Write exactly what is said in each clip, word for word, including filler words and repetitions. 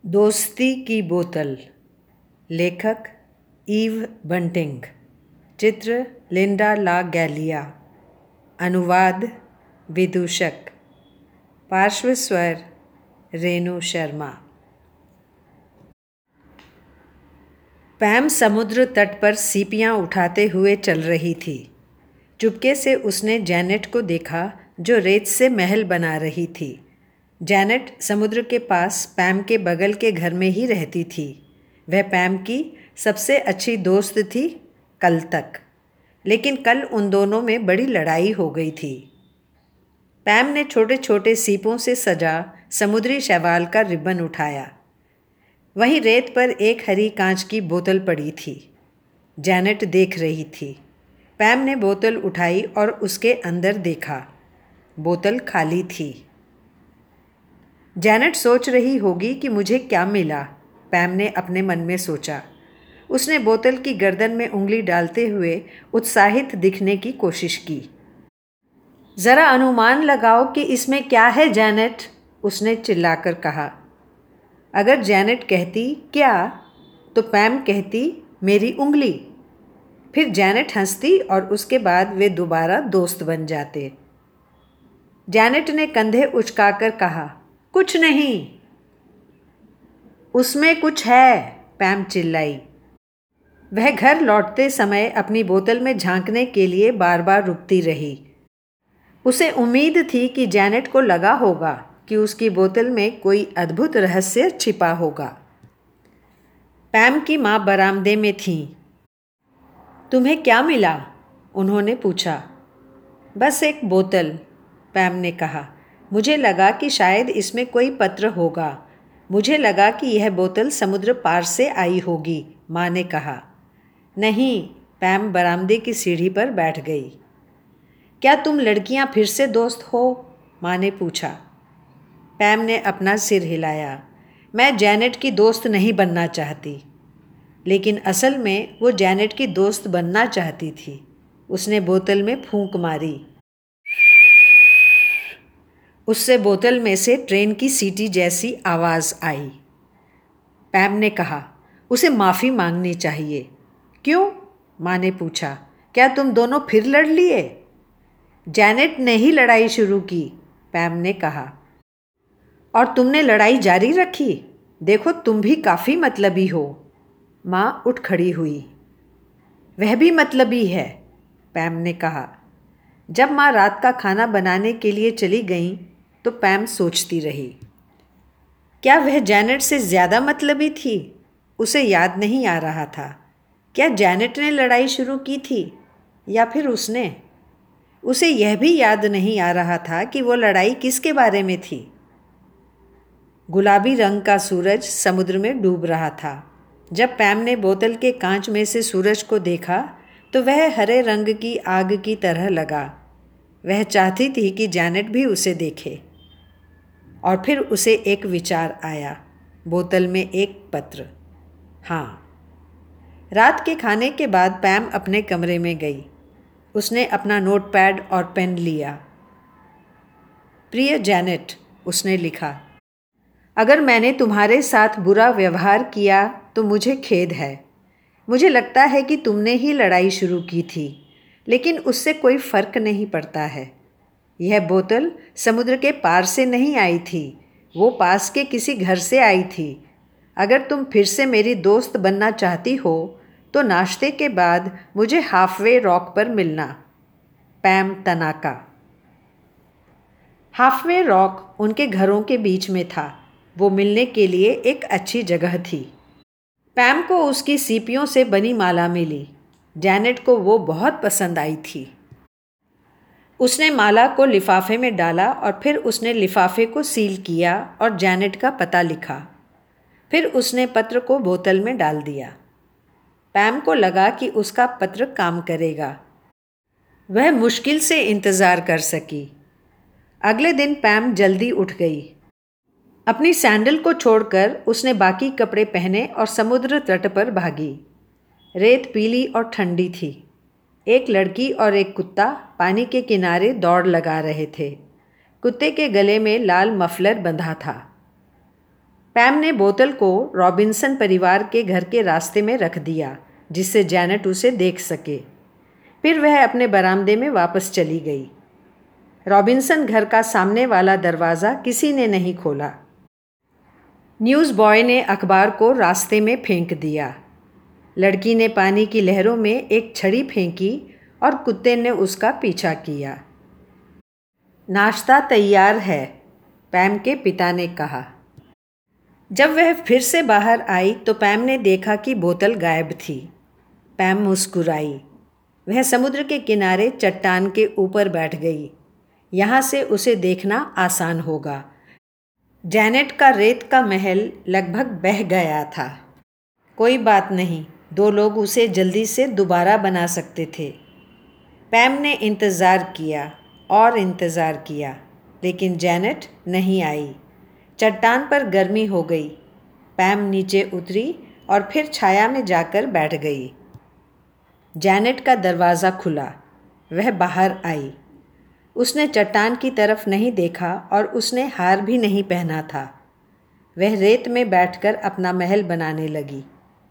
दोस्ती की बोतल। लेखक ईव बंटिंग। चित्र लिंडा ला गैलिया। अनुवाद विदूषक। पार्श्व स्वर रेणु शर्मा। पैम समुद्र तट पर सीपियाँ उठाते हुए चल रही थी। चुपके से उसने जैनेट को देखा जो रेत से महल बना रही थी। जैनेट समुद्र के पास पैम के बगल के घर में ही रहती थी। वह पैम की सबसे अच्छी दोस्त थी कल तक, लेकिन कल उन दोनों में बड़ी लड़ाई हो गई थी। पैम ने छोटे छोटे सीपों से सजा समुद्री शैवाल का रिबन उठाया। वहीं रेत पर एक हरी कांच की बोतल पड़ी थी। जैनेट देख रही थी। पैम ने बोतल उठाई और उसके अंदर देखा। बोतल खाली थी। जैनेट सोच रही होगी कि मुझे क्या मिला, पैम ने अपने मन में सोचा। उसने बोतल की गर्दन में उंगली डालते हुए उत्साहित दिखने की कोशिश की। ज़रा अनुमान लगाओ कि इसमें क्या है जैनेट, उसने चिल्लाकर कहा। अगर जैनेट कहती क्या, तो पैम कहती मेरी उंगली। फिर जैनेट हंसती और उसके बाद वे दोबारा दोस्त बन जाते। जैनेट ने कंधे उचकाकर कहा, कुछ नहीं। उसमें कुछ है, पैम चिल्लाई। वह घर लौटते समय अपनी बोतल में झांकने के लिए बार बार रुकती रही। उसे उम्मीद थी कि जैनेट को लगा होगा कि उसकी बोतल में कोई अद्भुत रहस्य छिपा होगा। पैम की माँ बरामदे में थीं। तुम्हें क्या मिला, उन्होंने पूछा। बस एक बोतल, पैम ने कहा। मुझे लगा कि शायद इसमें कोई पत्र होगा। मुझे लगा कि यह बोतल समुद्र पार से आई होगी, माँ ने कहा। नहीं, पैम बरामदे की सीढ़ी पर बैठ गई। क्या तुम लड़कियां फिर से दोस्त हो, माँ ने पूछा। पैम ने अपना सिर हिलाया। मैं जैनेट की दोस्त नहीं बनना चाहती। लेकिन असल में वो जैनेट की दोस्त बनना चाहती थी। उसने बोतल में फूंक मारी। उससे बोतल में से ट्रेन की सीटी जैसी आवाज़ आई। पैम ने कहा, उसे माफ़ी मांगनी चाहिए। क्यों, माँ ने पूछा। क्या तुम दोनों फिर लड़ लिए? जैनेट ने ही लड़ाई शुरू की, पैम ने कहा। और तुमने लड़ाई जारी रखी? देखो तुम भी काफ़ी मतलबी हो। माँ उठ खड़ी हुई। वह भी मतलबी है, पैम ने कहा। जब माँ रात का खाना बनाने के लिए चली गईं तो पैम सोचती रही। क्या वह जैनेट से ज़्यादा मतलबी थी? उसे याद नहीं आ रहा था। क्या जैनेट ने लड़ाई शुरू की थी या फिर उसने? उसे यह भी याद नहीं आ रहा था कि वो लड़ाई किसके बारे में थी। गुलाबी रंग का सूरज समुद्र में डूब रहा था। जब पैम ने बोतल के कांच में से सूरज को देखा तो वह हरे रंग की आग की तरह लगा। वह चाहती थी कि जैनेट भी उसे देखे। और फिर उसे एक विचार आया। बोतल में एक पत्र। हाँ। रात के खाने के बाद पैम अपने कमरे में गई। उसने अपना नोटपैड और पेन लिया। प्रिय जैनेट, उसने लिखा, अगर मैंने तुम्हारे साथ बुरा व्यवहार किया तो मुझे खेद है। मुझे लगता है कि तुमने ही लड़ाई शुरू की थी, लेकिन उससे कोई फ़र्क नहीं पड़ता है। यह बोतल समुद्र के पार से नहीं आई थी, वो पास के किसी घर से आई थी। अगर तुम फिर से मेरी दोस्त बनना चाहती हो तो नाश्ते के बाद मुझे हाफवे रॉक पर मिलना। पैम तनाका। हाफवे रॉक उनके घरों के बीच में था। वो मिलने के लिए एक अच्छी जगह थी। पैम को उसकी सीपियों से बनी माला मिली। जैनेट को वो बहुत पसंद आई थी। उसने माला को लिफाफे में डाला और फिर उसने लिफाफे को सील किया और जैनेट का पता लिखा। फिर उसने पत्र को बोतल में डाल दिया। पैम को लगा कि उसका पत्र काम करेगा। वह मुश्किल से इंतज़ार कर सकी। अगले दिन पैम जल्दी उठ गई। अपनी सैंडल को छोड़कर उसने बाकी कपड़े पहने और समुद्र तट पर भागी। रेत पीली और ठंडी थी। एक लड़की और एक कुत्ता पानी के किनारे दौड़ लगा रहे थे। कुत्ते के गले में लाल मफलर बंधा था। पैम ने बोतल को रॉबिन्सन परिवार के घर के रास्ते में रख दिया जिससे जैनेट उसे देख सके। फिर वह अपने बरामदे में वापस चली गई। रॉबिन्सन घर का सामने वाला दरवाज़ा किसी ने नहीं खोला। न्यूज़ बॉय ने अखबार को रास्ते में फेंक दिया। लड़की ने पानी की लहरों में एक छड़ी फेंकी और कुत्ते ने उसका पीछा किया। नाश्ता तैयार है, पैम के पिता ने कहा। जब वह फिर से बाहर आई तो पैम ने देखा कि बोतल गायब थी। पैम मुस्कुराई। वह समुद्र के किनारे चट्टान के ऊपर बैठ गई। यहाँ से उसे देखना आसान होगा। जैनेट का रेत का महल लगभग बह गया था। कोई बात नहीं, दो लोग उसे जल्दी से दोबारा बना सकते थे। पैम ने इंतज़ार किया और इंतज़ार किया, लेकिन जैनेट नहीं आई। चट्टान पर गर्मी हो गई। पैम नीचे उतरी और फिर छाया में जाकर बैठ गई। जैनेट का दरवाज़ा खुला। वह बाहर आई। उसने चट्टान की तरफ नहीं देखा और उसने हार भी नहीं पहना था। वह रेत में बैठकर अपना महल बनाने लगी।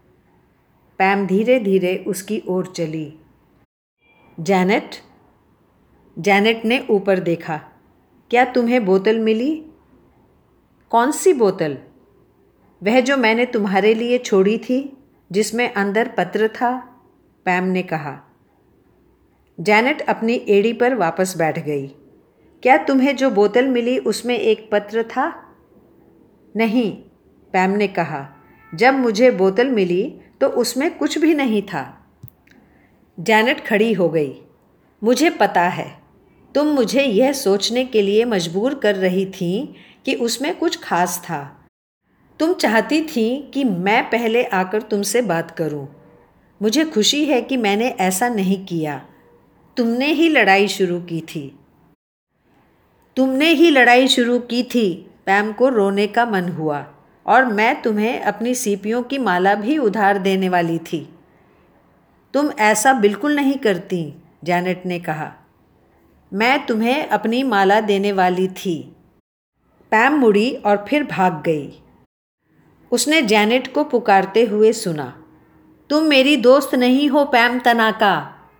पैम धीरे धीरे उसकी ओर चली। जैनेट जैनेट ने ऊपर देखा। क्या तुम्हें बोतल मिली? कौन सी बोतल? वह जो मैंने तुम्हारे लिए छोड़ी थी, जिसमें अंदर पत्र था, पैम ने कहा। जैनेट अपनी एड़ी पर वापस बैठ गई। क्या तुम्हें जो बोतल मिली उसमें एक पत्र था? नहीं, पैम ने कहा। जब मुझे बोतल मिली तो उसमें कुछ भी नहीं था। जैनेट खड़ी हो गई। मुझे पता है, तुम मुझे यह सोचने के लिए मजबूर कर रही थी कि उसमें कुछ खास था। तुम चाहती थी कि मैं पहले आकर तुमसे बात करूं। मुझे खुशी है कि मैंने ऐसा नहीं किया। तुमने ही लड़ाई शुरू की थी। तुमने ही लड़ाई शुरू की थी। पैम को रोने का मन हुआ। और मैं तुम्हें अपनी सीपियों की माला भी उधार देने वाली थी। तुम ऐसा बिल्कुल नहीं करती, जैनेट ने कहा। मैं तुम्हें अपनी माला देने वाली थी। पैम मुड़ी और फिर भाग गई। उसने जैनेट को पुकारते हुए सुना। तुम मेरी दोस्त नहीं हो पैम तनाका,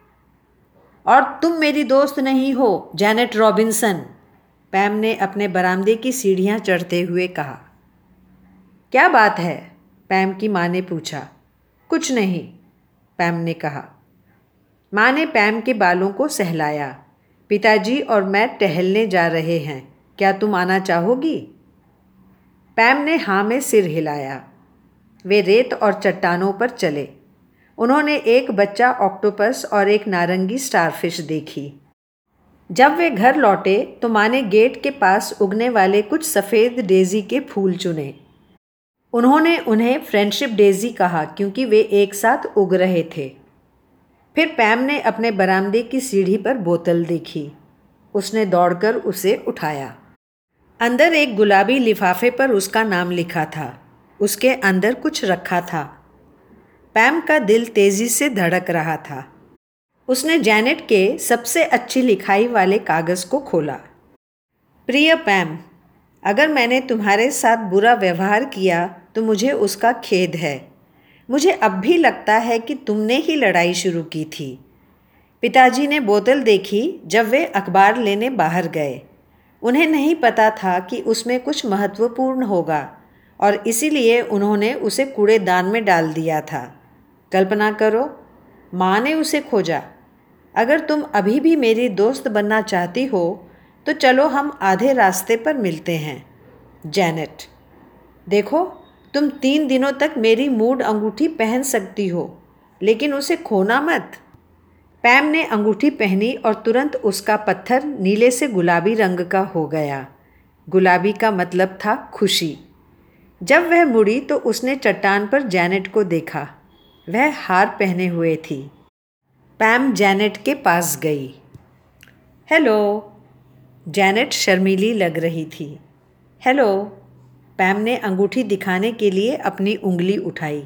और तुम मेरी दोस्त नहीं हो जैनेट रॉबिन्सन, पैम ने अपने बरामदे की सीढ़ियां चढ़ते हुए कहा। क्या बात है? पैम की माँ ने पूछा। कुछ नहीं, पैम ने कहा। माँ ने पैम के बालों को सहलाया। पिताजी और मैं टहलने जा रहे हैं, क्या तुम आना चाहोगी? पैम ने हाँ में सिर हिलाया। वे रेत और चट्टानों पर चले। उन्होंने एक बच्चा ऑक्टोपस और एक नारंगी स्टारफिश देखी। जब वे घर लौटे तो माँ ने गेट के पास उगने वाले कुछ सफ़ेद डेज़ी के फूल चुने। उन्होंने उन्हें फ्रेंडशिप डेज़ी कहा क्योंकि वे एक साथ उग रहे थे। फिर पैम ने अपने बरामदे की सीढ़ी पर बोतल देखी। उसने दौड़कर उसे उठाया। अंदर एक गुलाबी लिफाफे पर उसका नाम लिखा था। उसके अंदर कुछ रखा था। पैम का दिल तेज़ी से धड़क रहा था। उसने जैनेट के सबसे अच्छी लिखाई वाले कागज़ को खोला। प्रिय पैम, अगर मैंने तुम्हारे साथ बुरा व्यवहार किया तो मुझे उसका खेद है। मुझे अब भी लगता है कि तुमने ही लड़ाई शुरू की थी। पिताजी ने बोतल देखी जब वे अखबार लेने बाहर गए। उन्हें नहीं पता था कि उसमें कुछ महत्वपूर्ण होगा और इसीलिए उन्होंने उसे कूड़ेदान में डाल दिया था। कल्पना करो, माँ ने उसे खोजा। अगर तुम अभी भी मेरी दोस्त बनना चाहती हो तो चलो हम आधे रास्ते पर मिलते हैं। जैनेट, देखो, तुम तीन दिनों तक मेरी मूड अंगूठी पहन सकती हो, लेकिन उसे खोना मत। पैम ने अंगूठी पहनी और तुरंत उसका पत्थर नीले से गुलाबी रंग का हो गया। गुलाबी का मतलब था खुशी। जब वह मुड़ी तो उसने चट्टान पर जैनेट को देखा। वह हार पहने हुए थी। पैम जैनेट के पास गई। हेलो। जैनेट शर्मीली लग रही थी। हेलो। पैम ने अंगूठी दिखाने के लिए अपनी उंगली उठाई।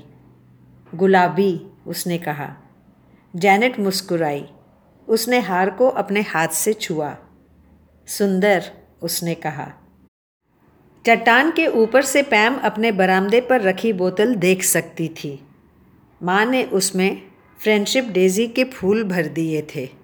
गुलाबी, उसने कहा। जैनेट मुस्कुराई। उसने हार को अपने हाथ से छुआ। सुंदर, उसने कहा। चट्टान के ऊपर से पैम अपने बरामदे पर रखी बोतल देख सकती थी। माँ ने उसमें फ्रेंडशिप डेज़ी के फूल भर दिए थे।